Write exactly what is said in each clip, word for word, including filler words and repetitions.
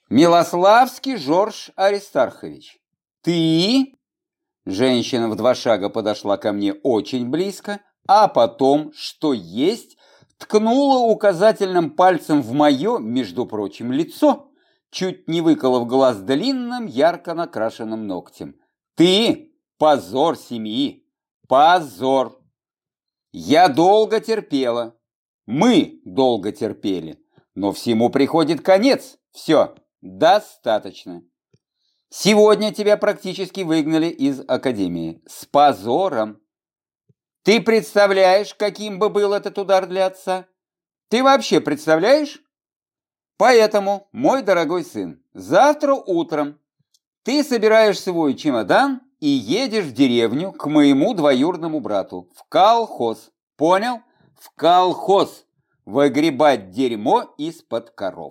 Милославский Жорж Аристархович. Ты? Женщина в два шага подошла ко мне очень близко, а потом, что есть, ткнула указательным пальцем в мое, между прочим, лицо, чуть не выколов глаз длинным, ярко накрашенным ногтем. Ты – позор семьи, позор. Я долго терпела, мы долго терпели, но всему приходит конец. Все, достаточно. Сегодня тебя практически выгнали из академии. С позором. Ты представляешь, каким бы был этот удар для отца? Ты вообще представляешь? Поэтому, мой дорогой сын, завтра утром ты собираешь свой чемодан и едешь в деревню к моему двоюродному брату, в колхоз. Понял? В колхоз. Выгребать дерьмо из-под коров.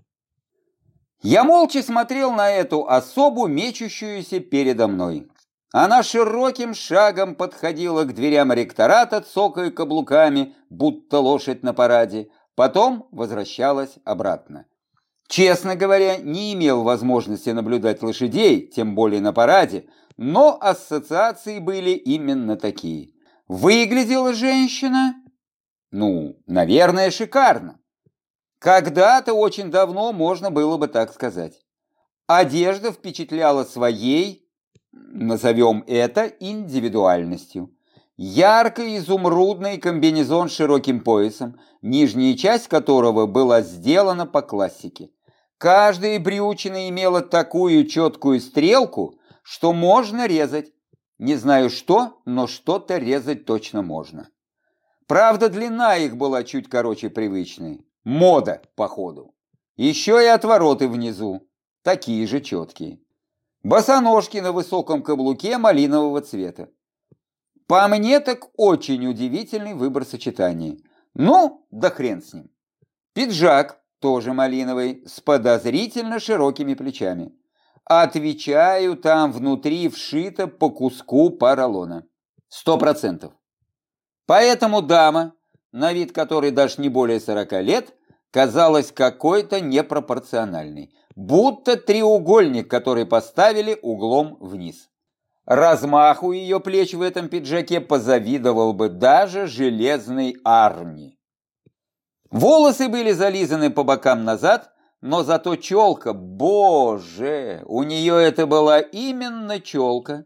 Я молча смотрел на эту особу, мечущуюся передо мной. Она широким шагом подходила к дверям ректората, цокая каблуками, будто лошадь на параде, потом возвращалась обратно. Честно говоря, не имел возможности наблюдать лошадей, тем более на параде, но ассоциации были именно такие. Выглядела женщина, ну, наверное, шикарно. Когда-то очень давно можно было бы так сказать. Одежда впечатляла своей, назовем это, индивидуальностью. Ярко-изумрудный комбинезон с широким поясом, нижняя часть которого была сделана по классике. Каждая брючина имела такую четкую стрелку, что можно резать. Не знаю что, но что-то резать точно можно. Правда, длина их была чуть короче привычной. Мода, походу. Еще и отвороты внизу, такие же четкие. Босоножки на высоком каблуке малинового цвета. По мне так очень удивительный выбор сочетаний. Ну, да хрен с ним. Пиджак, тоже малиновый, с подозрительно широкими плечами. Отвечаю, там внутри вшито по куску поролона. Сто процентов. Поэтому дама, на вид которой даже не более сорока лет, казалась какой-то непропорциональной, будто треугольник, который поставили углом вниз. Размаху ее плеч в этом пиджаке позавидовал бы даже железный Арни. Волосы были зализаны по бокам назад, но зато челка, боже, у нее это была именно челка,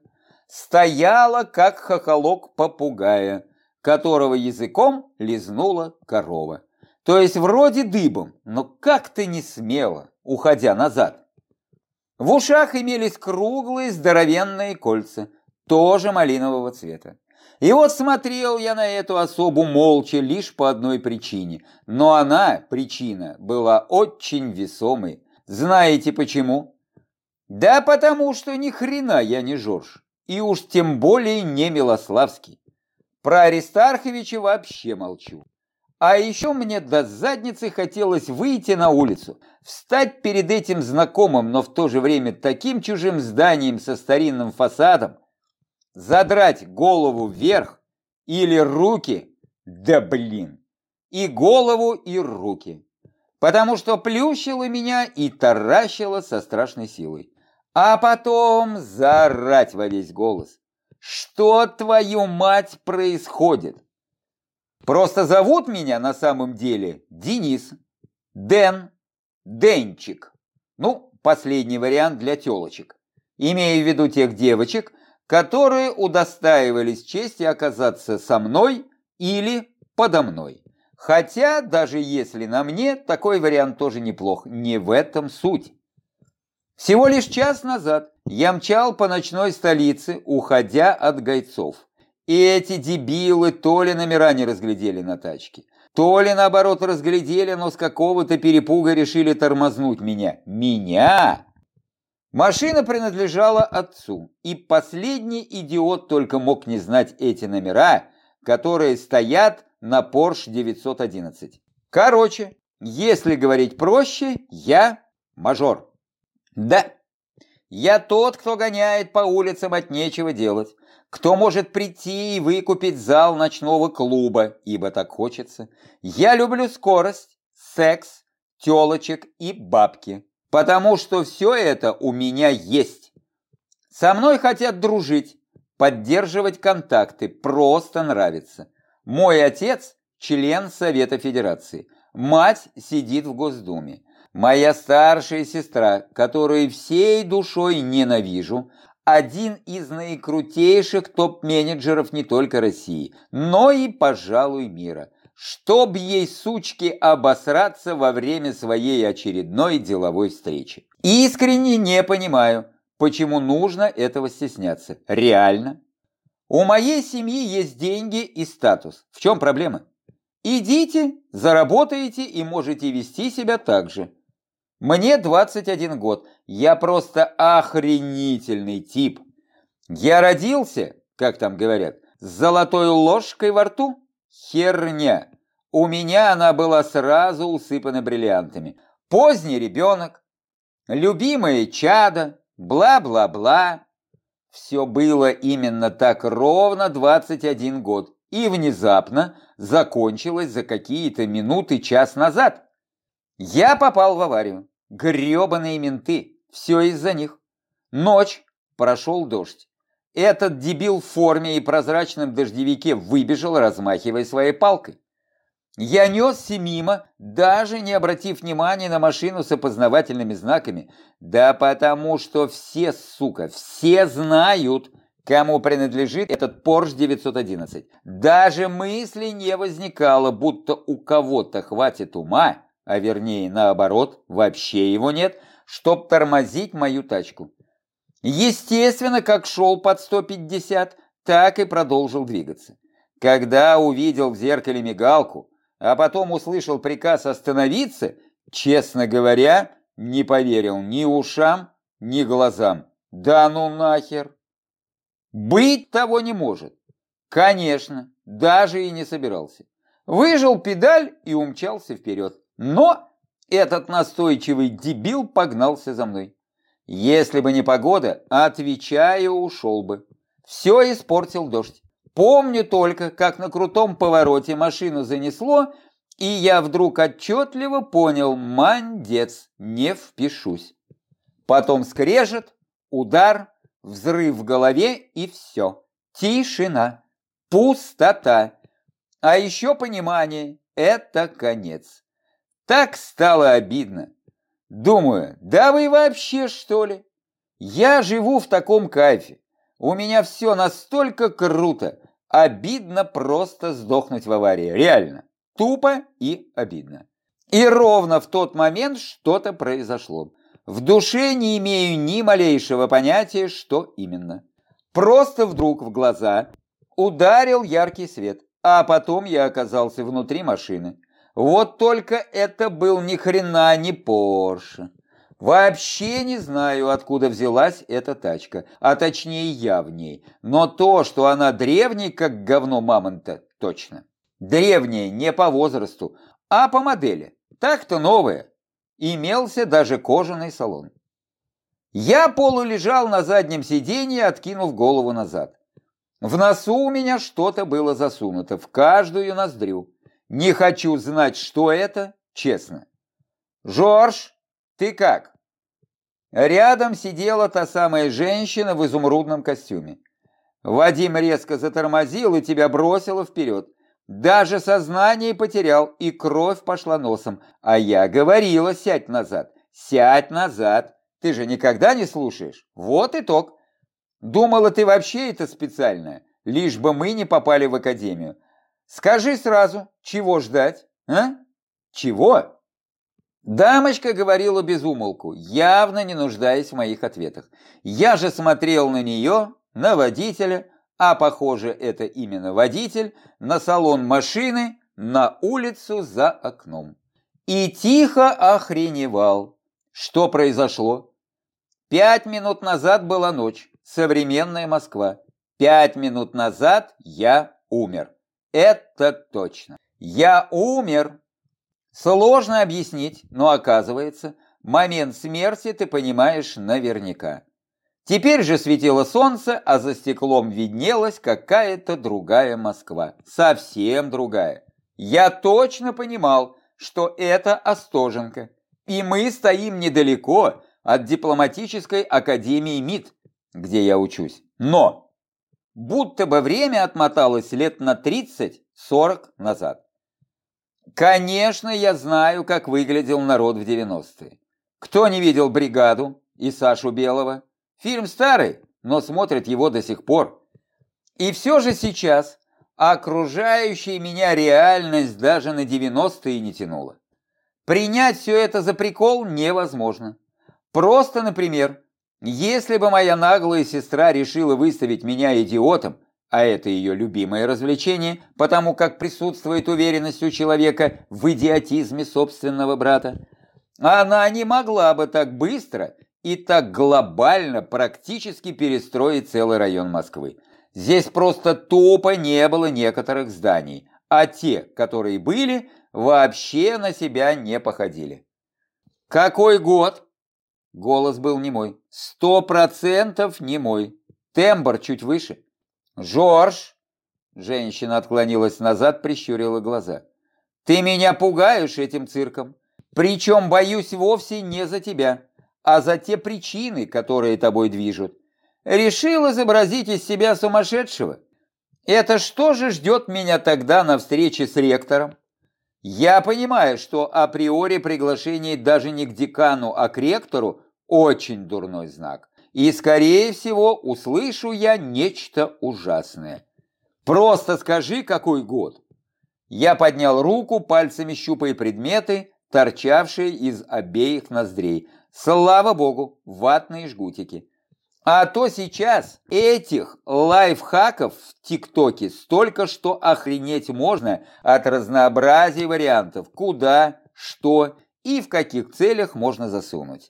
стояла как хохолок попугая, которого языком лизнула корова. То есть вроде дыбом, но как-то не смело, уходя назад. В ушах имелись круглые здоровенные кольца, тоже малинового цвета. И вот смотрел я на эту особу молча лишь по одной причине. Но она, причина, была очень весомой. Знаете почему? Да потому что ни хрена я не Жорж. И уж тем более не Милославский. Про Аристарховича вообще молчу. А еще мне до задницы хотелось выйти на улицу, встать перед этим знакомым, но в то же время таким чужим зданием со старинным фасадом, задрать голову вверх или руки, да блин, и голову, и руки, потому что плющило меня и таращило со страшной силой, а потом заорать во весь голос. Что, твою мать, происходит? Просто зовут меня на самом деле Денис, Дэн, Денчик. Ну, последний вариант для телочек. Имею в виду тех девочек, которые удостаивались чести оказаться со мной или подо мной. Хотя, даже если на мне, такой вариант тоже неплох. Не в этом суть. Всего лишь час назад я мчал по ночной столице, уходя от гайцов. И эти дебилы то ли номера не разглядели на тачке, то ли наоборот разглядели, но с какого-то перепуга решили тормознуть меня. Меня! Машина принадлежала отцу, и последний идиот только мог не знать эти номера, которые стоят на Porsche девятьсот одиннадцать. Короче, если говорить проще, я мажор. Да, я тот, кто гоняет по улицам от нечего делать, кто может прийти и выкупить зал ночного клуба, ибо так хочется. Я люблю скорость, секс, телочек и бабки. Потому что все это у меня есть. Со мной хотят дружить, поддерживать контакты, просто нравится. Мой отец – член Совета Федерации, мать сидит в Госдуме. Моя старшая сестра, которую всей душой ненавижу, один из наикрутейших топ-менеджеров не только России, но и, пожалуй, мира. Чтоб ей, сучке, обосраться во время своей очередной деловой встречи. Искренне не понимаю, почему нужно этого стесняться. Реально. У моей семьи есть деньги и статус. В чем проблема? Идите, заработаете и можете вести себя так же. Мне двадцать один год. Я просто охренительный тип. Я родился, как там говорят, с золотой ложкой во рту? Херня. У меня она была сразу усыпана бриллиантами. Поздний ребенок, любимое чадо, бла-бла-бла. Все было именно так ровно двадцать один год. И внезапно закончилось за какие-то минуты, час назад. Я попал в аварию. Гребаные менты. Все из-за них. Ночь, прошел дождь. Этот дебил в форме и прозрачном дождевике выбежал, размахивая своей палкой. Я несся мимо, даже не обратив внимания на машину с опознавательными знаками. Да потому что все, сука, все знают, кому принадлежит этот Porsche девятьсот одиннадцать. Даже мысли не возникало, будто у кого-то хватит ума, а вернее наоборот, вообще его нет, чтоб тормозить мою тачку. Естественно, как шел под сто пятьдесят, так и продолжил двигаться. Когда увидел в зеркале мигалку, а потом услышал приказ остановиться, честно говоря, не поверил ни ушам, ни глазам. Да ну нахер! Быть того не может. Конечно, даже и не собирался. Выжал педаль и умчался вперед. Но этот настойчивый дебил погнался за мной. Если бы не погода, отвечаю, ушел бы. Все испортил дождь. Помню только, как на крутом повороте машину занесло, и я вдруг отчетливо понял: мандец, не впишусь. Потом скрежет, удар, взрыв в голове и все. Тишина, пустота. А еще понимание – это конец. Так стало обидно. Думаю, да вы вообще что ли? Я живу в таком кайфе. У меня все настолько круто. Обидно просто сдохнуть в аварии. Реально. Тупо и обидно. И ровно в тот момент что-то произошло. В душе не имею ни малейшего понятия, что именно. Просто вдруг в глаза ударил яркий свет, а потом я оказался внутри машины. Вот только это был ни хрена не Порше. Вообще не знаю, откуда взялась эта тачка, а точнее я в ней. Но то, что она древняя, как говно мамонта, точно. Древняя не по возрасту, а по модели. Так-то новая. Имелся даже кожаный салон. Я полулежал на заднем сиденье, откинув голову назад. В носу у меня что-то было засунуто, в каждую ноздрю. Не хочу знать, что это, честно. «Жорж, ты как?» Рядом сидела та самая женщина в изумрудном костюме. Вадим резко затормозил и тебя бросило вперед. Даже сознание потерял, и кровь пошла носом. А я говорила: сядь назад, сядь назад. Ты же никогда не слушаешь. Вот итог. Думала, ты вообще это специально, лишь бы мы не попали в академию. Скажи сразу, чего ждать, а? Чего? Дамочка говорила без умолку, явно не нуждаясь в моих ответах. Я же смотрел на нее, на водителя, а похоже, это именно водитель, на салон машины, на улицу за окном. И тихо охреневал. Что произошло? Пять минут назад была ночь, современная Москва. Пять минут назад я умер. Это точно. Я умер. Сложно объяснить, но оказывается, момент смерти ты понимаешь наверняка. Теперь же светило солнце, а за стеклом виднелась какая-то другая Москва. Совсем другая. Я точно понимал, что это Остоженко. И мы стоим недалеко от дипломатической академии МИД, где я учусь. Но будто бы время отмоталось лет на тридцать-сорок назад. Конечно, я знаю, как выглядел народ в девяностые. Кто не видел «Бригаду» и Сашу Белого? Фильм старый, но смотрит его до сих пор. И все же сейчас окружающая меня реальность даже на девяностые не тянула. Принять все это за прикол невозможно. Просто, например, если бы моя наглая сестра решила выставить меня идиотом, а это ее любимое развлечение, потому как присутствует уверенность у человека в идиотизме собственного брата, она не могла бы так быстро и так глобально практически перестроить целый район Москвы. Здесь просто тупо не было некоторых зданий, а те, которые были, вообще на себя не походили. «Какой год?» Голос был не мой. «Сто процентов не мой. Тембр чуть выше». «Жорж!» Женщина отклонилась назад, прищурила глаза. «Ты меня пугаешь этим цирком. Причем боюсь вовсе не за тебя, а за те причины, которые тобой движут. Решил изобразить из себя сумасшедшего? Это что же ждет меня тогда на встрече с ректором? Я понимаю, что априори приглашение даже не к декану, а к ректору очень дурной знак. И, скорее всего, услышу я нечто ужасное. Просто скажи, какой год?» Я поднял руку, пальцами щупая предметы, торчавшие из обеих ноздрей. Слава богу, ватные жгутики. А то сейчас этих лайфхаков в ТикТоке столько, что охренеть можно от разнообразия вариантов, куда, что и в каких целях можно засунуть.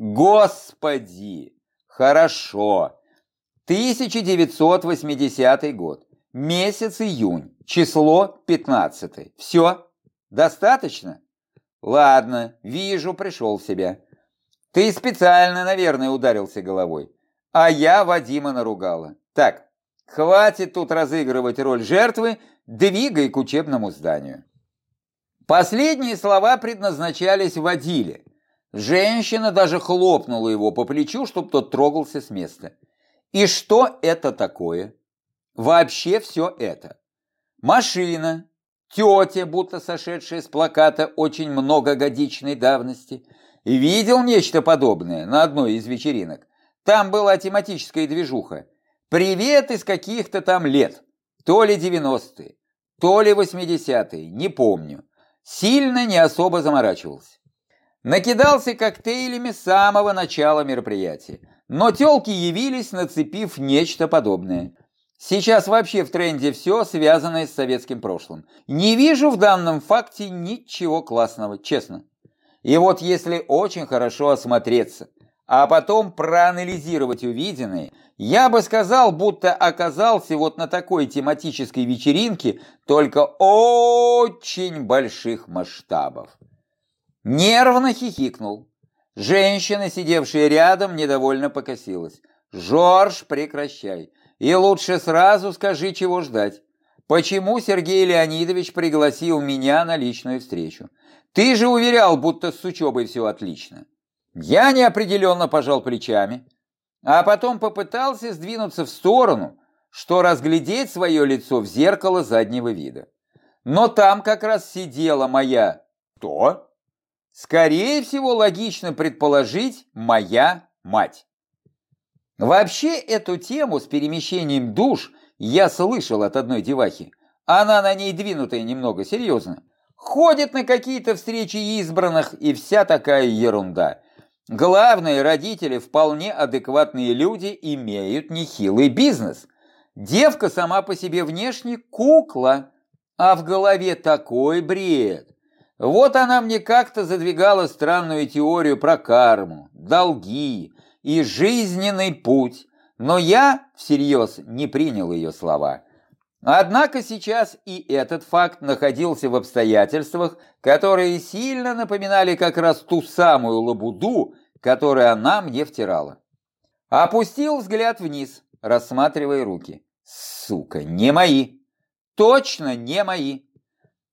Господи! Хорошо. тысяча девятьсот восьмидесятый год. Месяц июнь. Число пятнадцатое. Все? Достаточно? Ладно, вижу, пришел в себя. Ты специально, наверное, ударился головой. А я Вадима наругала. Так, хватит тут разыгрывать роль жертвы, двигай к учебному зданию. Последние слова предназначались Вадиле. Женщина даже хлопнула его по плечу, чтобы тот трогался с места. И что это такое? Вообще все это. Машина, тетя, будто сошедшая с плаката очень многогодичной давности. Видел нечто подобное на одной из вечеринок. Там была тематическая движуха. Привет из каких-то там лет. То ли девяностые, то ли восьмидесятые, не помню. Сильно не особо заморачивался. Накидался коктейлями с самого начала мероприятия. Но тёлки явились, нацепив нечто подобное. Сейчас вообще в тренде все, связанное с советским прошлым. Не вижу в данном факте ничего классного, честно. И вот если очень хорошо осмотреться, а потом проанализировать увиденное, я бы сказал, будто оказался вот на такой тематической вечеринке, только очень больших масштабов. Нервно хихикнул. Женщина, сидевшая рядом, недовольно покосилась. «Жорж, прекращай. И лучше сразу скажи, чего ждать. Почему Сергей Леонидович пригласил меня на личную встречу? Ты же уверял, будто с учебой все отлично». Я неопределенно пожал плечами, а потом попытался сдвинуться в сторону, что разглядеть свое лицо в зеркало заднего вида. Но там как раз сидела моя... Кто? Скорее всего, логично предположить, моя мать. Вообще, эту тему с перемещением душ я слышал от одной девахи. Она на ней двинутая немного, серьезно. Ходит на какие-то встречи избранных и вся такая ерунда. Главное, родители, вполне адекватные люди, имеют нехилый бизнес. Девка сама по себе внешне кукла, а в голове такой бред. Вот она мне как-то задвигала странную теорию про карму, долги и жизненный путь, но я всерьез не принял ее слова. Однако сейчас и этот факт находился в обстоятельствах, которые сильно напоминали как раз ту самую лабуду, которую она мне втирала. Опустил взгляд вниз, рассматривая руки. Сука, не мои. Точно не мои.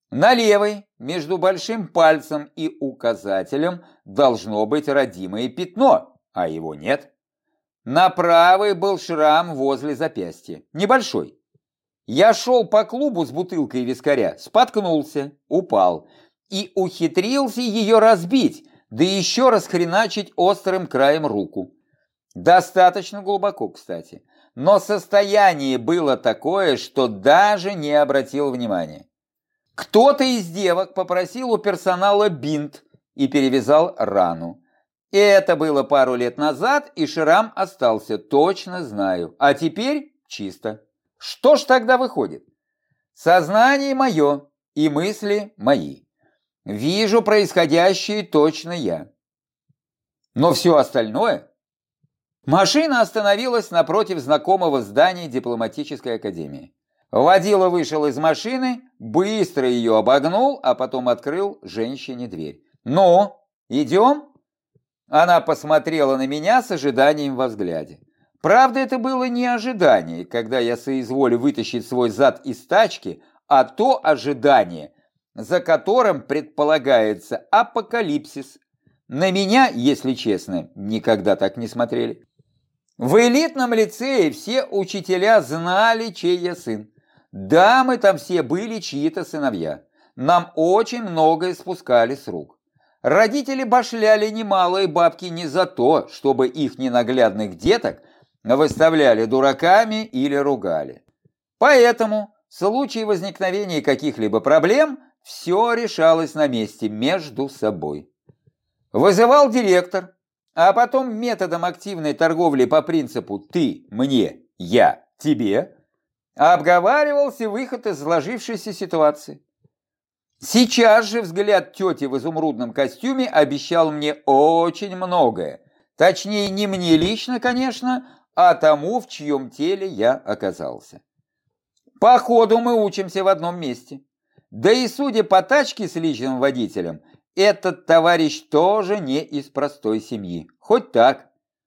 На левой, между большим пальцем и указателем, должно быть родимое пятно, а его нет. На правой был шрам возле запястья, небольшой. Я шел по клубу с бутылкой вискаря, споткнулся, упал и ухитрился ее разбить, да еще расхреначить острым краем руку. Достаточно глубоко, кстати, но состояние было такое, что даже не обратил внимания. Кто-то из девок попросил у персонала бинт и перевязал рану. Это было пару лет назад, и шрам остался, точно знаю. А теперь чисто. Что ж тогда выходит? Сознание мое и мысли мои. Вижу происходящее точно я. Но все остальное... Машина остановилась напротив знакомого здания дипломатической академии. Водила вышел из машины, быстро ее обогнул, а потом открыл женщине дверь. «Ну, идем?» Она посмотрела на меня с ожиданием во взгляде. Правда, это было не ожидание, когда я соизволю вытащить свой зад из тачки, а то ожидание, за которым предполагается апокалипсис. На меня, если честно, никогда так не смотрели. В элитном лицее все учителя знали, чей я сын. Да, мы там все были чьи-то сыновья. Нам очень многое спускали с рук. Родители башляли немалые бабки не за то, чтобы их ненаглядных деток выставляли дураками или ругали. Поэтому в случае возникновения каких-либо проблем все решалось на месте между собой. Вызывал директор, а потом методом активной торговли по принципу «ты мне, я тебе» обговаривался выход из сложившейся ситуации. Сейчас же взгляд тети в изумрудном костюме обещал мне очень многое. Точнее, не мне лично, конечно, а тому, в чьем теле я оказался. Походу, мы учимся в одном месте. Да и судя по тачке с личным водителем, этот товарищ тоже не из простой семьи. Хоть так.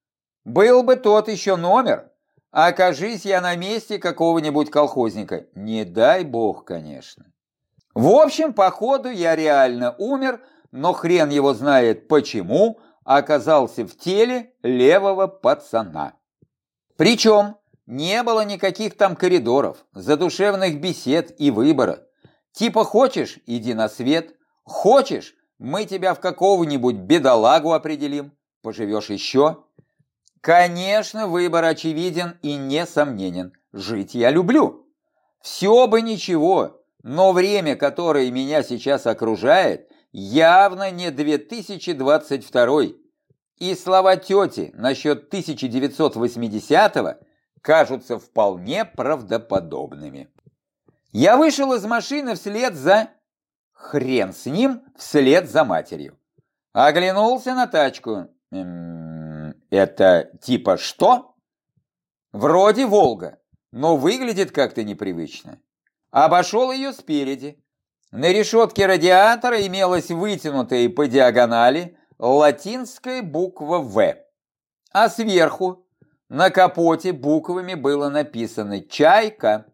Был бы тот еще номер, окажись я на месте какого-нибудь колхозника. Не дай бог, конечно. В общем, походу, я реально умер, но хрен его знает почему оказался в теле левого пацана. Причем не было никаких там коридоров, задушевных бесед и выбора. Типа хочешь – иди на свет, хочешь – мы тебя в какого-нибудь бедолагу определим, поживешь еще. Конечно, выбор очевиден и несомненен. Жить я люблю. Все бы ничего. Но время, которое меня сейчас окружает, явно не две тысячи двадцать второй. И слова тети насчет тысяча девятьсот восьмидесятого кажутся вполне правдоподобными. Я вышел из машины вслед за... Хрен с ним, вслед за матерью. Оглянулся на тачку. М-м, это типа что? Вроде «Волга», но выглядит как-то непривычно. Обошел ее спереди. На решетке радиатора имелась вытянутая по диагонали латинская буква «В». А сверху на капоте буквами было написано «Чайка».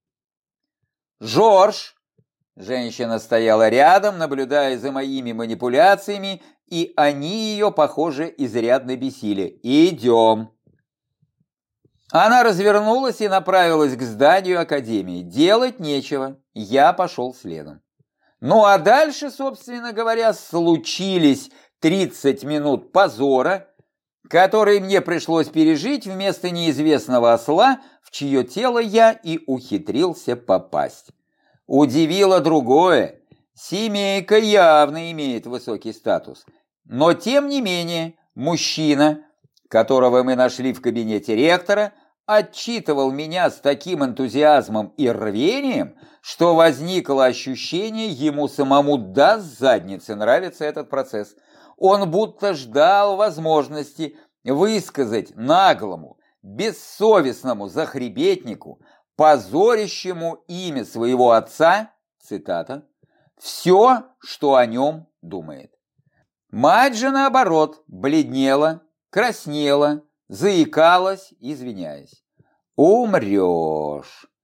«Жорж!» Женщина стояла рядом, наблюдая за моими манипуляциями, и они ее, похоже, изрядно бесили. «Идем!» Она развернулась и направилась к зданию академии. Делать нечего, я пошел следом. Ну а дальше, собственно говоря, случились тридцать минут позора, которые мне пришлось пережить вместо неизвестного осла, в чье тело я и ухитрился попасть. Удивило другое. Семейка явно имеет высокий статус. Но тем не менее, мужчина, которого мы нашли в кабинете ректора, отчитывал меня с таким энтузиазмом и рвением, что возникло ощущение, ему самому до задницы нравится этот процесс. Он будто ждал возможности высказать наглому, бессовестному захребетнику, позорящему имя своего отца, цитата, «все, что о нем думает». Мать же, наоборот, бледнела, краснела, заикалась, извиняясь. «Умрешь».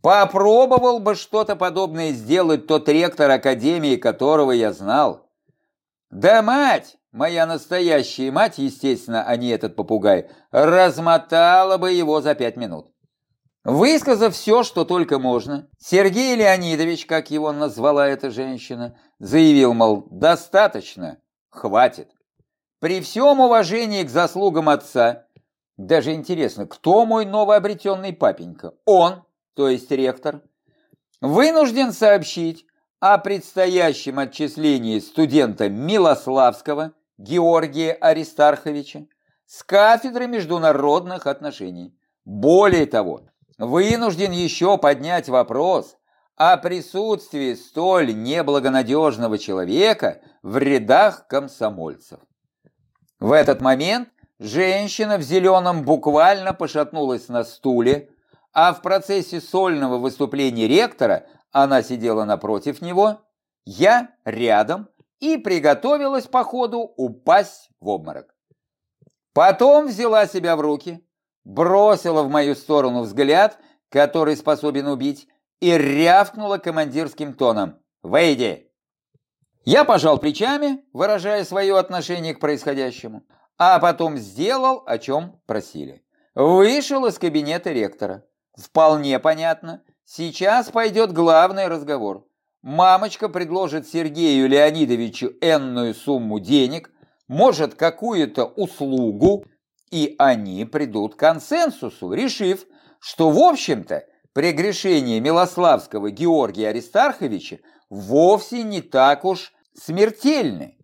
Попробовал бы что-то подобное сделать тот ректор академии, которого я знал. Да мать, моя настоящая мать, естественно, а не этот попугай, размотала бы его за пять минут. Высказав все, что только можно, Сергей Леонидович, как его назвала эта женщина, заявил, мол, достаточно, хватит. При всем уважении к заслугам отца, даже интересно, кто мой новообретенный папенька? Он, то есть ректор, вынужден сообщить о предстоящем отчислении студента Милославского Георгия Аристарховича с кафедры международных отношений. Более того, вынужден еще поднять вопрос о присутствии столь неблагонадежного человека в рядах комсомольцев. В этот момент женщина в зеленом буквально пошатнулась на стуле, а в процессе сольного выступления ректора она сидела напротив него, я рядом и приготовилась по ходу упасть в обморок. Потом взяла себя в руки, бросила в мою сторону взгляд, который способен убить, и рявкнула командирским тоном: «Выйди!». Я пожал плечами, выражая свое отношение к происходящему, а потом сделал, о чем просили. Вышел из кабинета ректора. Вполне понятно, сейчас пойдет главный разговор. Мамочка предложит Сергею Леонидовичу энную сумму денег, может, какую-то услугу, и они придут к консенсусу, решив, что, в общем-то, прегрешение Милославского Георгия Аристарховича вовсе не так уж смертельны.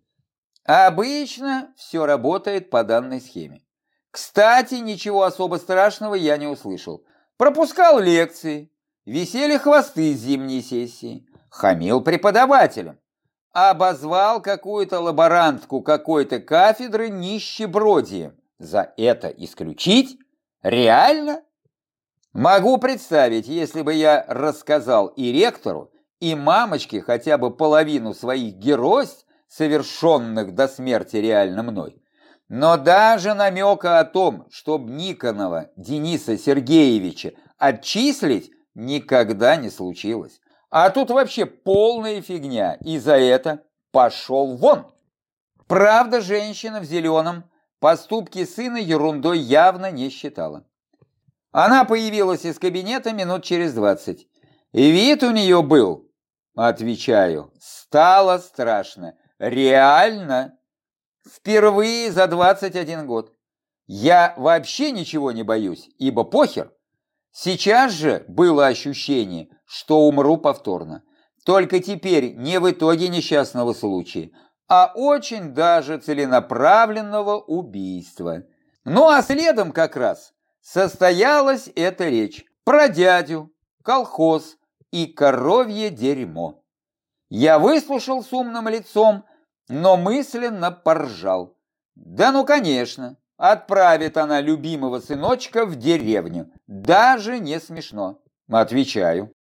Обычно все работает по данной схеме. Кстати, ничего особо страшного я не услышал. Пропускал лекции, висели хвосты с зимней сессии, хамил преподавателям, обозвал какую-то лаборантку какой-то кафедры нищебродием. За это исключить? Реально? Могу представить, если бы я рассказал и ректору, и мамочке хотя бы половину своих геройств, совершенных до смерти реально мной. Но даже намека о том, чтобы Никонова Дениса Сергеевича отчислить, никогда не случилось. А тут вообще полная фигня, и за это пошел вон. Правда, женщина в зеленом поступки сына ерундой явно не считала. Она появилась из кабинета минут через двадцать. И вид у нее был, отвечаю, стало страшно. Реально. Впервые за двадцать один год. Я вообще ничего не боюсь, ибо похер. Сейчас же было ощущение, что умру повторно. Только теперь не в итоге несчастного случая, а очень даже целенаправленного убийства. Ну а следом как раз состоялась эта речь про дядю, колхоз и коровье дерьмо. Я выслушал с умным лицом, но мысленно поржал. Да ну конечно, отправит она любимого сыночка в деревню. Даже не смешно. Отвечаю.